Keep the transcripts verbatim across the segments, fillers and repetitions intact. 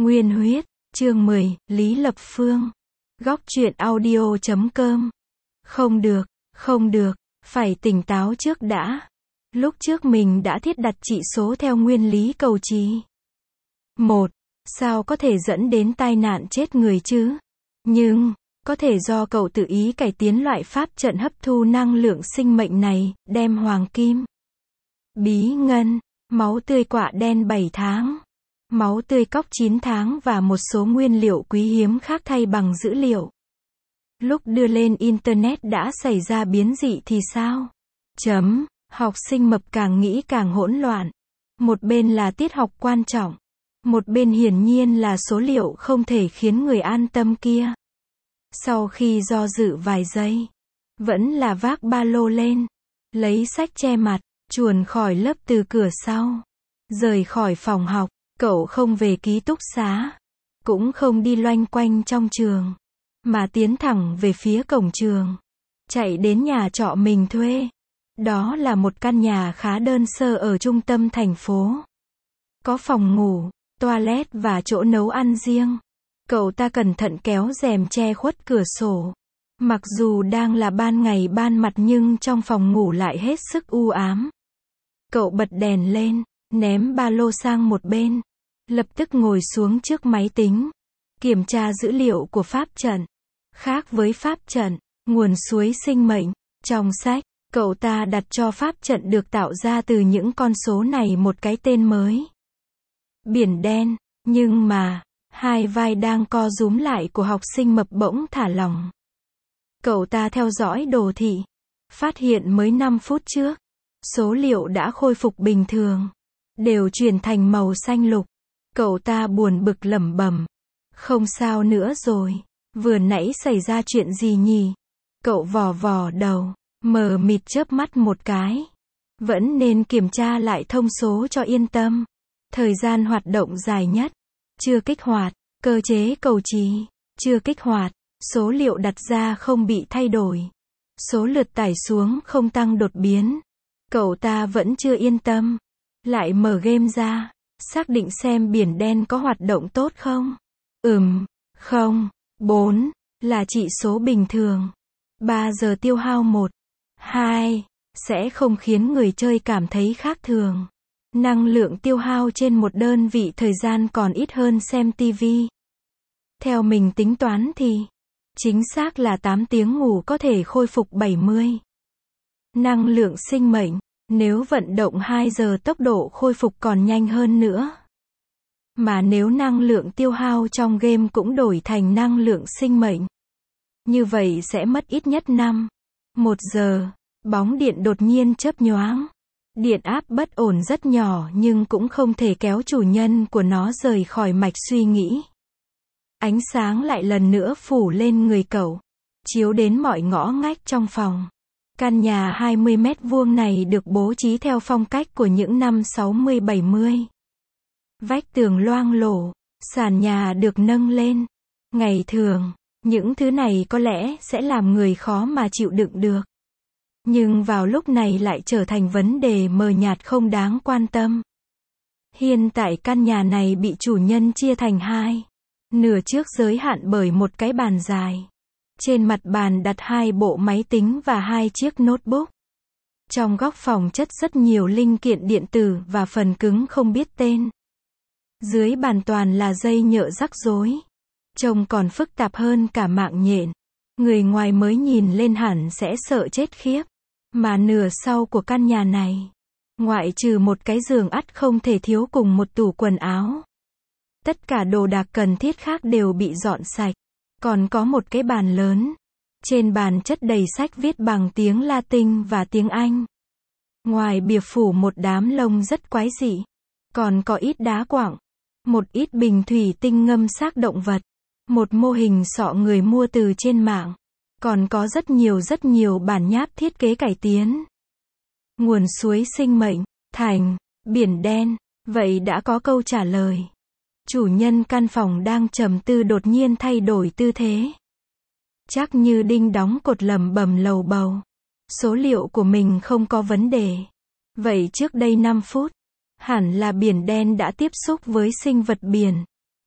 Nguyên huyết, chương mười, Lý Lập Phương. Góc truyện audio chấm com. Không được, không được, phải tỉnh táo trước đã. Lúc trước mình đã thiết đặt trị số theo nguyên lý cầu trì. Một, sao có thể dẫn đến tai nạn chết người chứ? Nhưng, có thể do cậu tự ý cải tiến loại pháp trận hấp thu năng lượng sinh mệnh này, đem hoàng kim, bí ngân, máu tươi quạ đen bảy tháng, máu tươi cóc chín tháng và một số nguyên liệu quý hiếm khác thay bằng dữ liệu. Lúc đưa lên Internet đã xảy ra biến dị thì sao? Chấm, học sinh mập càng nghĩ càng hỗn loạn. Một bên là tiết học quan trọng, một bên hiển nhiên là số liệu không thể khiến người an tâm kia. Sau khi do dự vài giây, vẫn là vác ba lô lên, lấy sách che mặt, chuồn khỏi lớp từ cửa sau, rời khỏi phòng học. Cậu không về ký túc xá, cũng không đi loanh quanh trong trường, mà tiến thẳng về phía cổng trường, chạy đến nhà trọ mình thuê. Đó là một căn nhà khá đơn sơ ở trung tâm thành phố. Có phòng ngủ, toilet và chỗ nấu ăn riêng. Cậu ta cẩn thận kéo rèm che khuất cửa sổ. Mặc dù đang là ban ngày ban mặt nhưng trong phòng ngủ lại hết sức u ám. Cậu bật đèn lên, ném ba lô sang một bên. Lập tức ngồi xuống trước máy tính, kiểm tra dữ liệu của pháp trận. Khác với pháp trận, nguồn suối sinh mệnh, trong sách, cậu ta đặt cho pháp trận được tạo ra từ những con số này một cái tên mới. Biển đen, nhưng mà, hai vai đang co rúm lại của học sinh mập bỗng thả lỏng. Cậu ta theo dõi đồ thị, phát hiện mới năm phút trước, số liệu đã khôi phục bình thường, đều chuyển thành màu xanh lục. Cậu ta buồn bực lẩm bẩm, không sao nữa rồi, vừa nãy xảy ra chuyện gì nhỉ? Cậu vò vò đầu, mờ mịt chớp mắt một cái. Vẫn nên kiểm tra lại thông số cho yên tâm. Thời gian hoạt động dài nhất, chưa kích hoạt, cơ chế cầu trì, chưa kích hoạt, số liệu đặt ra không bị thay đổi, số lượt tải xuống không tăng đột biến. Cậu ta vẫn chưa yên tâm, lại mở game ra. Xác định xem biển đen có hoạt động tốt không? Ừm, không. Bốn, là chỉ số bình thường. Ba giờ tiêu hao một, hai, sẽ không khiến người chơi cảm thấy khác thường. Năng lượng tiêu hao trên một đơn vị thời gian còn ít hơn xem tivi. Theo mình tính toán thì, chính xác là tám tiếng ngủ có thể khôi phục bảy mươi. Năng lượng sinh mệnh. Nếu vận động hai giờ tốc độ khôi phục còn nhanh hơn nữa. Mà nếu năng lượng tiêu hao trong game cũng đổi thành năng lượng sinh mệnh, như vậy sẽ mất ít nhất năm, một giờ. Bóng điện đột nhiên chớp nhoáng. Điện áp bất ổn rất nhỏ nhưng cũng không thể kéo chủ nhân của nó rời khỏi mạch suy nghĩ. Ánh sáng lại lần nữa phủ lên người cậu, chiếu đến mọi ngõ ngách trong phòng. Căn nhà hai mươi mét vuông này được bố trí theo phong cách của những năm sáu mươi bảy mươi. Vách tường loang lổ, sàn nhà được nâng lên. Ngày thường, những thứ này có lẽ sẽ làm người khó mà chịu đựng được. Nhưng vào lúc này lại trở thành vấn đề mờ nhạt không đáng quan tâm. Hiện tại căn nhà này bị chủ nhân chia thành hai. Nửa trước giới hạn bởi một cái bàn dài. Trên mặt bàn đặt hai bộ máy tính và hai chiếc notebook. Trong góc phòng chất rất nhiều linh kiện điện tử và phần cứng không biết tên. Dưới bàn toàn là dây nhợ rắc rối. Trông còn phức tạp hơn cả mạng nhện. Người ngoài mới nhìn lên hẳn sẽ sợ chết khiếp. Mà nửa sau của căn nhà này, ngoại trừ một cái giường ắt không thể thiếu cùng một tủ quần áo. Tất cả đồ đạc cần thiết khác đều bị dọn sạch. Còn có một cái bàn lớn. Trên bàn chất đầy sách viết bằng tiếng Latin và tiếng Anh. Ngoài bìa phủ một đám lông rất quái dị. Còn có ít đá quặng. Một ít bình thủy tinh ngâm xác động vật. Một mô hình sọ người mua từ trên mạng. Còn có rất nhiều rất nhiều bản nháp thiết kế cải tiến. Nguồn suối sinh mệnh, thành, biển đen. Vậy đã có câu trả lời. Chủ nhân căn phòng đang trầm tư đột nhiên thay đổi tư thế. Chắc như đinh đóng cột lẩm bẩm lầu bầu. Số liệu của mình không có vấn đề. Vậy trước đây năm phút, hẳn là biển đen đã tiếp xúc với sinh vật biển.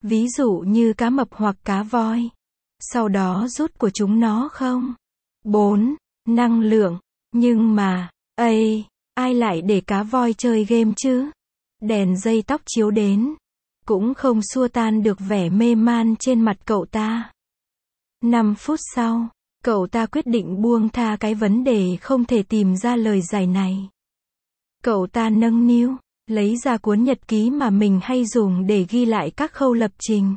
Ví dụ như cá mập hoặc cá voi. Sau đó rút của chúng nó không? bốn. Năng lượng. Nhưng mà, ây, ai lại để cá voi chơi game chứ? Đèn dây tóc chiếu đến, cũng không xua tan được vẻ mê man trên mặt cậu ta. năm phút sau, cậu ta quyết định buông tha cái vấn đề không thể tìm ra lời giải này. Cậu ta nâng niu, lấy ra cuốn nhật ký mà mình hay dùng để ghi lại các khâu lập trình.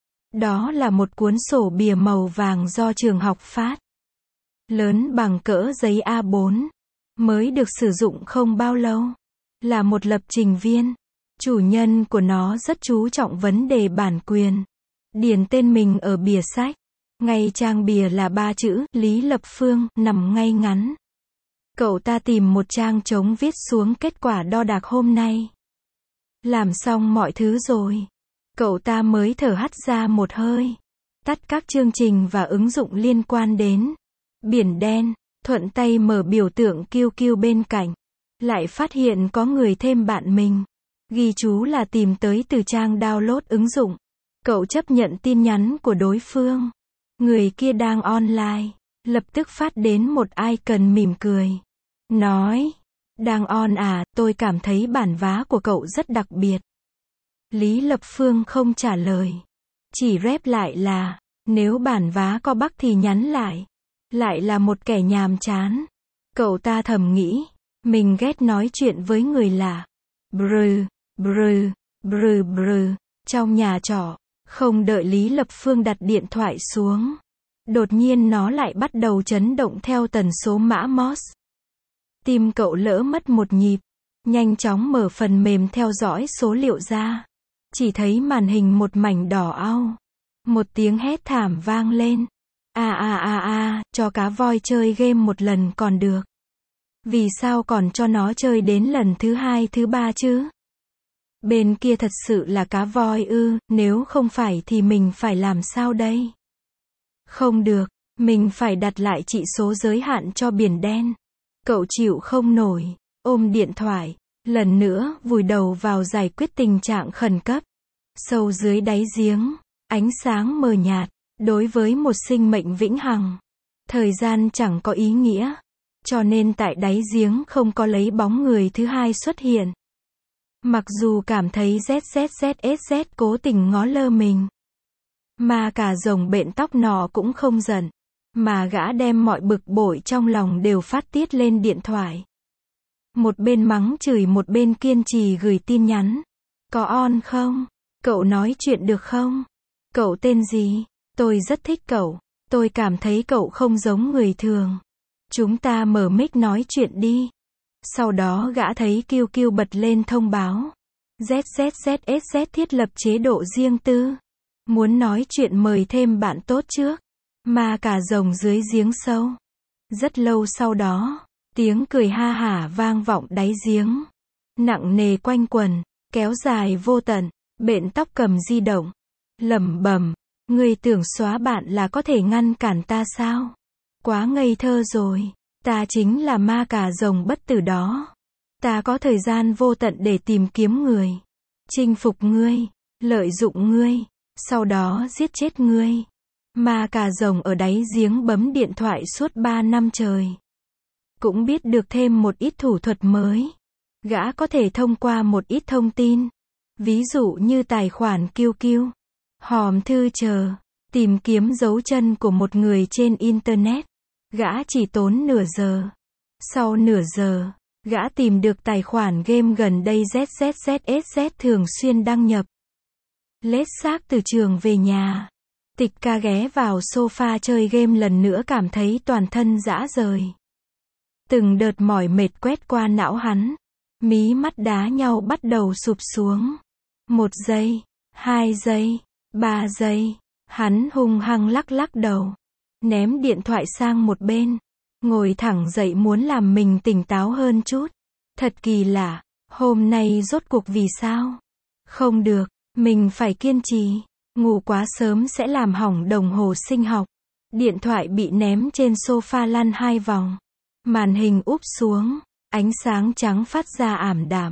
Đó là một cuốn sổ bìa màu vàng do trường học phát. Lớn bằng cỡ giấy A bốn. Mới được sử dụng không bao lâu. Là một lập trình viên. Chủ nhân của nó rất chú trọng vấn đề bản quyền. Điền tên mình ở bìa sách. Ngay trang bìa là ba chữ, Lý Lập Phương, nằm ngay ngắn. Cậu ta tìm một trang trống viết xuống kết quả đo đạc hôm nay. Làm xong mọi thứ rồi. Cậu ta mới thở hắt ra một hơi. Tắt các chương trình và ứng dụng liên quan đến biển đen, thuận tay mở biểu tượng kiu kiu bên cạnh. Lại phát hiện có người thêm bạn mình. Ghi chú là tìm tới từ trang download ứng dụng. Cậu chấp nhận tin nhắn của đối phương. Người kia đang online. Lập tức phát đến một icon mỉm cười. Nói, đang on à, tôi cảm thấy bản vá của cậu rất đặc biệt. Lý Lập Phương không trả lời. Chỉ rep lại là, nếu bản vá có bug thì nhắn lại. Lại là một kẻ nhàm chán. Cậu ta thầm nghĩ, mình ghét nói chuyện với người lạ. Brừ, brừ, brừ brừ, trong nhà trọ, không đợi Lý Lập Phương đặt điện thoại xuống. Đột nhiên nó lại bắt đầu chấn động theo tần số mã Morse. Tim cậu lỡ mất một nhịp. Nhanh chóng mở phần mềm theo dõi số liệu ra. Chỉ thấy màn hình một mảnh đỏ au. Một tiếng hét thảm vang lên. À à à à, cho cá voi chơi game một lần còn được. Vì sao còn cho nó chơi đến lần thứ hai thứ ba chứ? Bên kia thật sự là cá voi ư, nếu không phải thì mình phải làm sao đây? Không được, mình phải đặt lại trị số giới hạn cho biển đen. Cậu chịu không nổi, ôm điện thoại, lần nữa vùi đầu vào giải quyết tình trạng khẩn cấp. Sâu dưới đáy giếng, ánh sáng mờ nhạt, đối với một sinh mệnh vĩnh hằng. Thời gian chẳng có ý nghĩa, cho nên tại đáy giếng không có lấy bóng người thứ hai xuất hiện. Mặc dù cảm thấy Z Z Z S Z cố tình ngó lơ mình. Mà cả rồng bện tóc nọ cũng không giận. Mà gã đem mọi bực bội trong lòng đều phát tiết lên điện thoại. Một bên mắng chửi một bên kiên trì gửi tin nhắn. Có on không? Cậu nói chuyện được không? Cậu tên gì? Tôi rất thích cậu. Tôi cảm thấy cậu không giống người thường. Chúng ta mở mic nói chuyện đi. Sau đó gã thấy kiu kiu bật lên thông báo. Z Z Z S Z thiết lập chế độ riêng tư. Muốn nói chuyện mời thêm bạn tốt trước. Mà cả rồng dưới giếng sâu. Rất lâu sau đó, tiếng cười ha hả vang vọng đáy giếng. Nặng nề quanh quần, kéo dài vô tận, bện tóc cầm di động. Lẩm bẩm, ngươi tưởng xóa bạn là có thể ngăn cản ta sao? Quá ngây thơ rồi, ta chính là ma cà rồng bất tử đó. Ta có thời gian vô tận để tìm kiếm người. Chinh phục ngươi, lợi dụng ngươi, sau đó giết chết ngươi. Ma cà rồng ở đáy giếng bấm điện thoại suốt ba năm trời. Cũng biết được thêm một ít thủ thuật mới. Gã có thể thông qua một ít thông tin. Ví dụ như tài khoản kiu kiu, hòm thư chờ, tìm kiếm dấu chân của một người trên Internet. Gã chỉ tốn nửa giờ. Sau nửa giờ, gã tìm được tài khoản game gần đây Z Z Z S Z thường xuyên đăng nhập. Lết xác từ trường về nhà. Tịch ca ghé vào sofa chơi game lần nữa cảm thấy toàn thân rã rời. Từng đợt mỏi mệt quét qua não hắn. Mí mắt đá nhau bắt đầu sụp xuống. Một giây, hai giây, ba giây. Hắn hung hăng lắc lắc đầu. Ném điện thoại sang một bên. Ngồi thẳng dậy muốn làm mình tỉnh táo hơn chút. Thật kỳ lạ, hôm nay rốt cuộc vì sao? Không được, mình phải kiên trì. Ngủ quá sớm sẽ làm hỏng đồng hồ sinh học. Điện thoại bị ném trên sofa lăn hai vòng. Màn hình úp xuống. Ánh sáng trắng phát ra ảm đạm.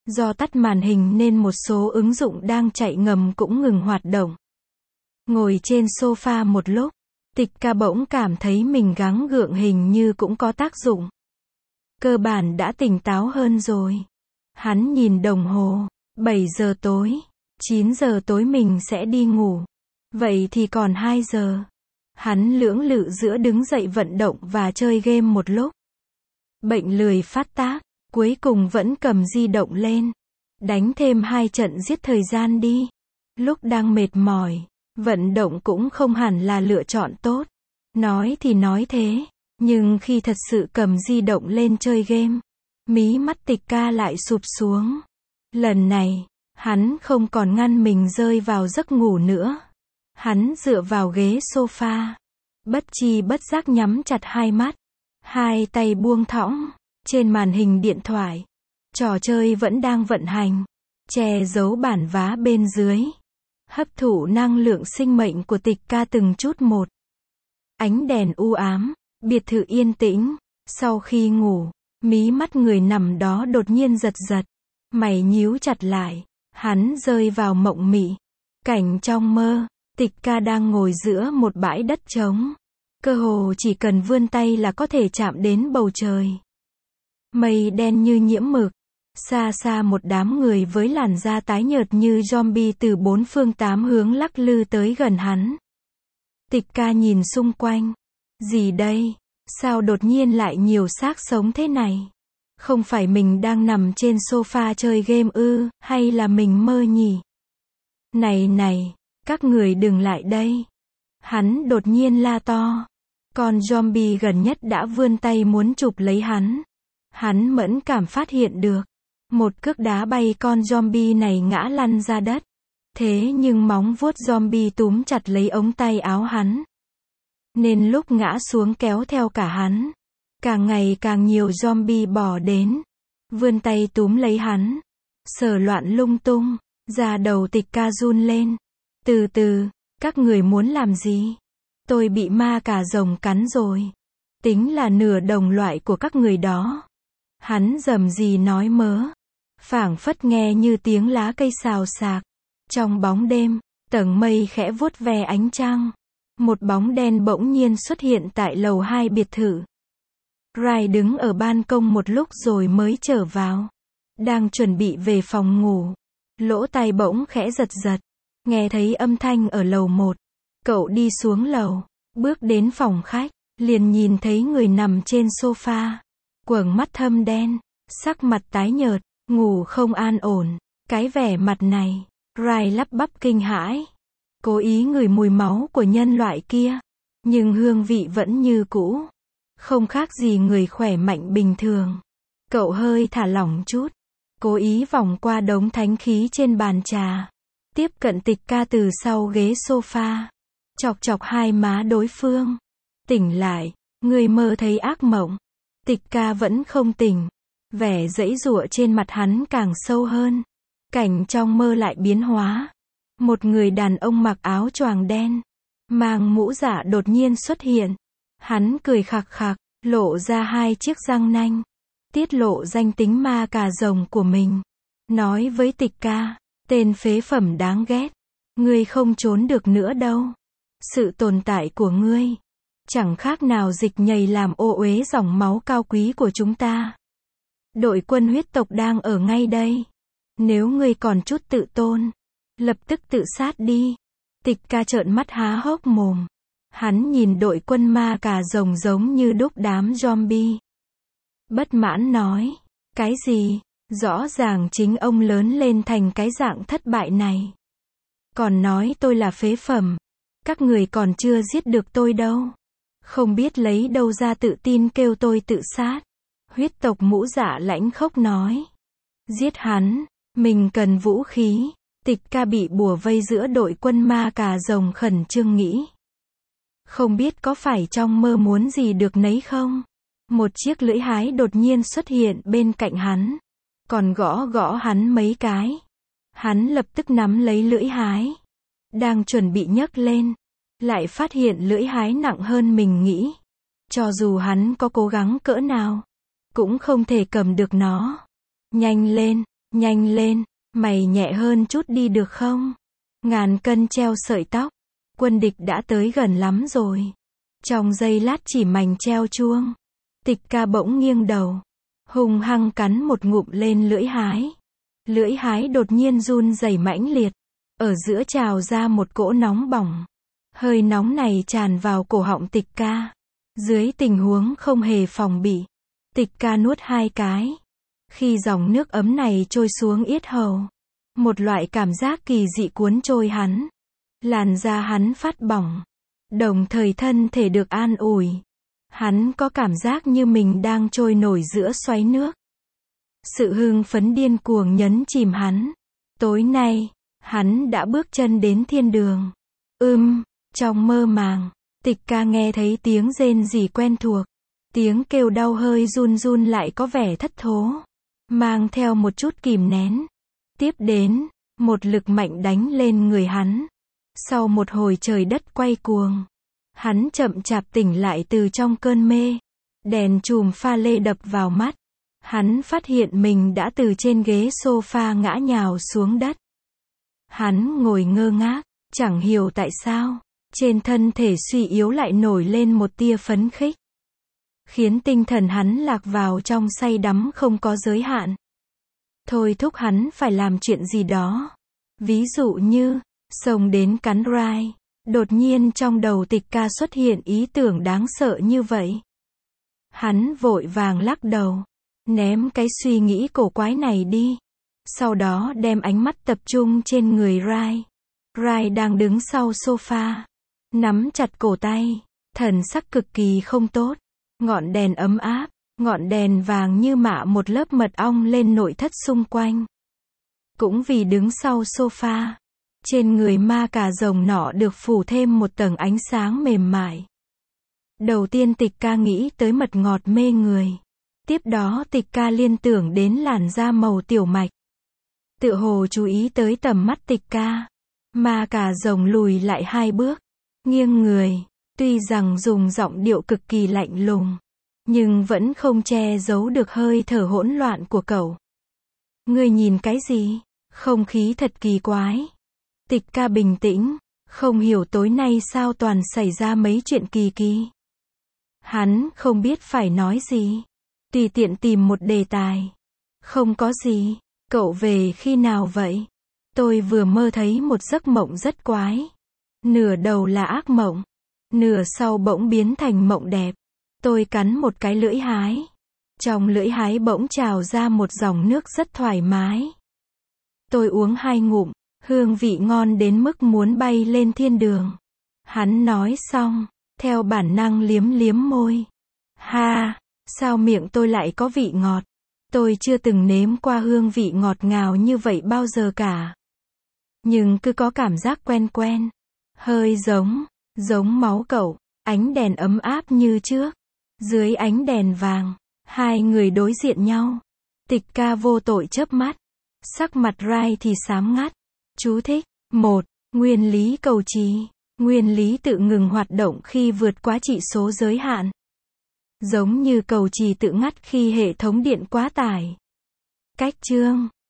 Do tắt màn hình nên một số ứng dụng đang chạy ngầm cũng ngừng hoạt động. Ngồi trên sofa một lúc, Tịch Ca bỗng cảm thấy mình gắng gượng hình như cũng có tác dụng. Cơ bản đã tỉnh táo hơn rồi. Hắn nhìn đồng hồ, bảy giờ tối, chín giờ tối mình sẽ đi ngủ. Vậy thì còn hai giờ. Hắn lưỡng lự giữa đứng dậy vận động và chơi game một lúc. Bệnh lười phát tác, cuối cùng vẫn cầm di động lên. Đánh thêm hai trận giết thời gian đi. Lúc đang mệt mỏi, vận động cũng không hẳn là lựa chọn tốt. Nói thì nói thế, nhưng khi thật sự cầm di động lên chơi game, mí mắt Tịch Ca lại sụp xuống. Lần này, hắn không còn ngăn mình rơi vào giấc ngủ nữa. Hắn dựa vào ghế sofa, bất chi bất giác nhắm chặt hai mắt, hai tay buông thõng. Trên màn hình điện thoại, trò chơi vẫn đang vận hành, che giấu bản vá bên dưới, hấp thụ năng lượng sinh mệnh của Tịch Ca từng chút một. Ánh đèn u ám, biệt thự yên tĩnh. Sau khi ngủ, mí mắt người nằm đó đột nhiên giật giật, mày nhíu chặt lại, hắn rơi vào mộng mị. Cảnh trong mơ, Tịch Ca đang ngồi giữa một bãi đất trống, cơ hồ chỉ cần vươn tay là có thể chạm đến bầu trời. Mây đen như nhiễm mực, xa xa một đám người với làn da tái nhợt như zombie từ bốn phương tám hướng lắc lư tới gần hắn. Tịch Ca nhìn xung quanh, gì đây? Sao đột nhiên lại nhiều xác sống thế này? Không phải mình đang nằm trên sofa chơi game ư, hay là mình mơ nhỉ? Này này, các người đừng lại đây. Hắn đột nhiên la to. Con zombie gần nhất đã vươn tay muốn chụp lấy hắn. Hắn mẫn cảm phát hiện được. Một cước đá bay con zombie này ngã lăn ra đất. Thế nhưng móng vuốt zombie túm chặt lấy ống tay áo hắn. Nên lúc ngã xuống kéo theo cả hắn. Càng ngày càng nhiều zombie bò đến. Vươn tay túm lấy hắn. Sờ loạn lung tung. Da đầu Tịch Ca run lên. Từ từ, các người muốn làm gì? Tôi bị ma cà rồng cắn rồi. Tính là nửa đồng loại của các người đó. Hắn rầm rì nói mớ. Phảng phất nghe như tiếng lá cây xào xạc. Trong bóng đêm, tầng mây khẽ vuốt ve ánh trăng. Một bóng đen bỗng nhiên xuất hiện tại lầu hai biệt thự. Rai đứng ở ban công một lúc rồi mới trở vào. Đang chuẩn bị về phòng ngủ. Lỗ tai bỗng khẽ giật giật. Nghe thấy âm thanh ở lầu một. Cậu đi xuống lầu, bước đến phòng khách, liền nhìn thấy người nằm trên sofa. Quầng mắt thâm đen, sắc mặt tái nhợt, ngủ không an ổn. Cái vẻ mặt này, Rai lắp bắp kinh hãi. Cố ý ngửi mùi máu của nhân loại kia. Nhưng hương vị vẫn như cũ. Không khác gì người khỏe mạnh bình thường. Cậu hơi thả lỏng chút. Cố ý vòng qua đống thánh khí trên bàn trà. Tiếp cận Tịch Ca từ sau ghế sofa. Chọc chọc hai má đối phương. Tỉnh lại, người mơ thấy ác mộng. Tịch Ca vẫn không tỉnh. Vẻ giãy giụa trên mặt hắn càng sâu hơn. Cảnh trong mơ lại biến hóa. Một người đàn ông mặc áo choàng đen, mang mũ giả đột nhiên xuất hiện. Hắn cười khạc khạc, lộ ra hai chiếc răng nanh. Tiết lộ danh tính ma cà rồng của mình. Nói với Tịch Ca, tên phế phẩm đáng ghét. Ngươi không trốn được nữa đâu. Sự tồn tại của ngươi chẳng khác nào dịch nhầy làm ô uế dòng máu cao quý của chúng ta. Đội quân huyết tộc đang ở ngay đây. Nếu ngươi còn chút tự tôn, lập tức tự sát đi. Tịch Ca trợn mắt há hốc mồm. Hắn nhìn đội quân ma cà rồng giống như đúc đám zombie. Bất mãn nói, cái gì? Rõ ràng chính ông lớn lên thành cái dạng thất bại này. Còn nói tôi là phế phẩm. Các người còn chưa giết được tôi đâu. Không biết lấy đâu ra tự tin kêu tôi tự sát. Huyết tộc mũ dạ lãnh khốc nói. Giết hắn, mình cần vũ khí. Tịch Ca bị bùa vây giữa đội quân ma cà rồng khẩn trương nghĩ. Không biết có phải trong mơ muốn gì được nấy không? Một chiếc lưỡi hái đột nhiên xuất hiện bên cạnh hắn. Còn gõ gõ hắn mấy cái. Hắn lập tức nắm lấy lưỡi hái. Đang chuẩn bị nhấc lên. Lại phát hiện lưỡi hái nặng hơn mình nghĩ. Cho dù hắn có cố gắng cỡ nào, cũng không thể cầm được nó. Nhanh lên, Nhanh lên, mày nhẹ hơn chút đi được không? Ngàn cân treo sợi tóc. Quân địch đã tới gần lắm rồi. Trong giây lát chỉ mảnh treo chuông. Tịch ca bỗng nghiêng đầu. Hung hăng cắn một ngụm lên lưỡi hái. Lưỡi hái đột nhiên run rẩy mãnh liệt. Ở giữa trào ra một cỗ nóng bỏng. Hơi nóng này tràn vào cổ họng tịch ca. Dưới tình huống không hề phòng bị. Tịch ca nuốt hai cái. Khi dòng nước ấm này trôi xuống yết hầu. Một loại cảm giác kỳ dị cuốn trôi hắn. Làn da hắn phát bỏng. Đồng thời thân thể được an ủi. Hắn có cảm giác như mình đang trôi nổi giữa xoáy nước. Sự hưng phấn điên cuồng nhấn chìm hắn. Tối nay, hắn đã bước chân đến thiên đường. Ưm, trong mơ màng, tịch ca nghe thấy tiếng rên rỉ quen thuộc. Tiếng kêu đau hơi run run lại có vẻ thất thố. Mang theo một chút kìm nén. Tiếp đến, một lực mạnh đánh lên người hắn. Sau một hồi trời đất quay cuồng. Hắn chậm chạp tỉnh lại từ trong cơn mê. Đèn chùm pha lê đập vào mắt. Hắn phát hiện mình đã từ trên ghế sofa ngã nhào xuống đất. Hắn ngồi ngơ ngác, chẳng hiểu tại sao. Trên thân thể suy yếu lại nổi lên một tia phấn khích. Khiến tinh thần hắn lạc vào trong say đắm không có giới hạn. Thôi thúc hắn phải làm chuyện gì đó. Ví dụ như, xông đến cắn Rai. Đột nhiên trong đầu tịch ca xuất hiện ý tưởng đáng sợ như vậy. Hắn vội vàng lắc đầu. Ném cái suy nghĩ cổ quái này đi. Sau đó đem ánh mắt tập trung trên người Rai. Rai đang đứng sau sofa. Nắm chặt cổ tay. Thần sắc cực kỳ không tốt. Ngọn đèn ấm áp. Ngọn đèn vàng như mạ một lớp mật ong lên nội thất xung quanh. Cũng vì đứng sau sofa. Trên người ma cà rồng nọ được phủ thêm một tầng ánh sáng mềm mại. Đầu tiên tịch ca nghĩ tới mật ngọt mê người. Tiếp đó tịch ca liên tưởng đến làn da màu tiểu mạch. Tựa hồ chú ý tới tầm mắt tịch ca. Ma cà rồng lùi lại hai bước. Nghiêng người. Tuy rằng dùng giọng điệu cực kỳ lạnh lùng. Nhưng vẫn không che giấu được hơi thở hỗn loạn của cậu. Ngươi nhìn cái gì? Không khí thật kỳ quái. Tịch ca bình tĩnh. Không hiểu tối nay sao toàn xảy ra mấy chuyện kỳ kỳ. Hắn không biết phải nói gì. Tùy tiện tìm một đề tài. Không có gì. Cậu về khi nào vậy? Tôi vừa mơ thấy một giấc mộng rất quái. Nửa đầu là ác mộng. Nửa sau bỗng biến thành mộng đẹp. Tôi cắn một cái lưỡi hái. Trong lưỡi hái bỗng trào ra một dòng nước rất thoải mái. Tôi uống hai ngụm. Hương vị ngon đến mức muốn bay lên thiên đường. Hắn nói xong. Theo bản năng liếm liếm môi. Ha! Sao miệng tôi lại có vị ngọt? Tôi chưa từng nếm qua hương vị ngọt ngào như vậy bao giờ cả. Nhưng cứ có cảm giác quen quen. Hơi giống. Giống máu cậu. Ánh đèn ấm áp như trước. Dưới ánh đèn vàng. Hai người đối diện nhau. Tịch ca vô tội chớp mắt. Sắc mặt Rai thì xám ngắt. Chú thích. một. Nguyên lý cầu trì. Nguyên lý tự ngừng hoạt động khi vượt quá chỉ số giới hạn. Giống như cầu trì tự ngắt khi hệ thống điện quá tải. Cách chương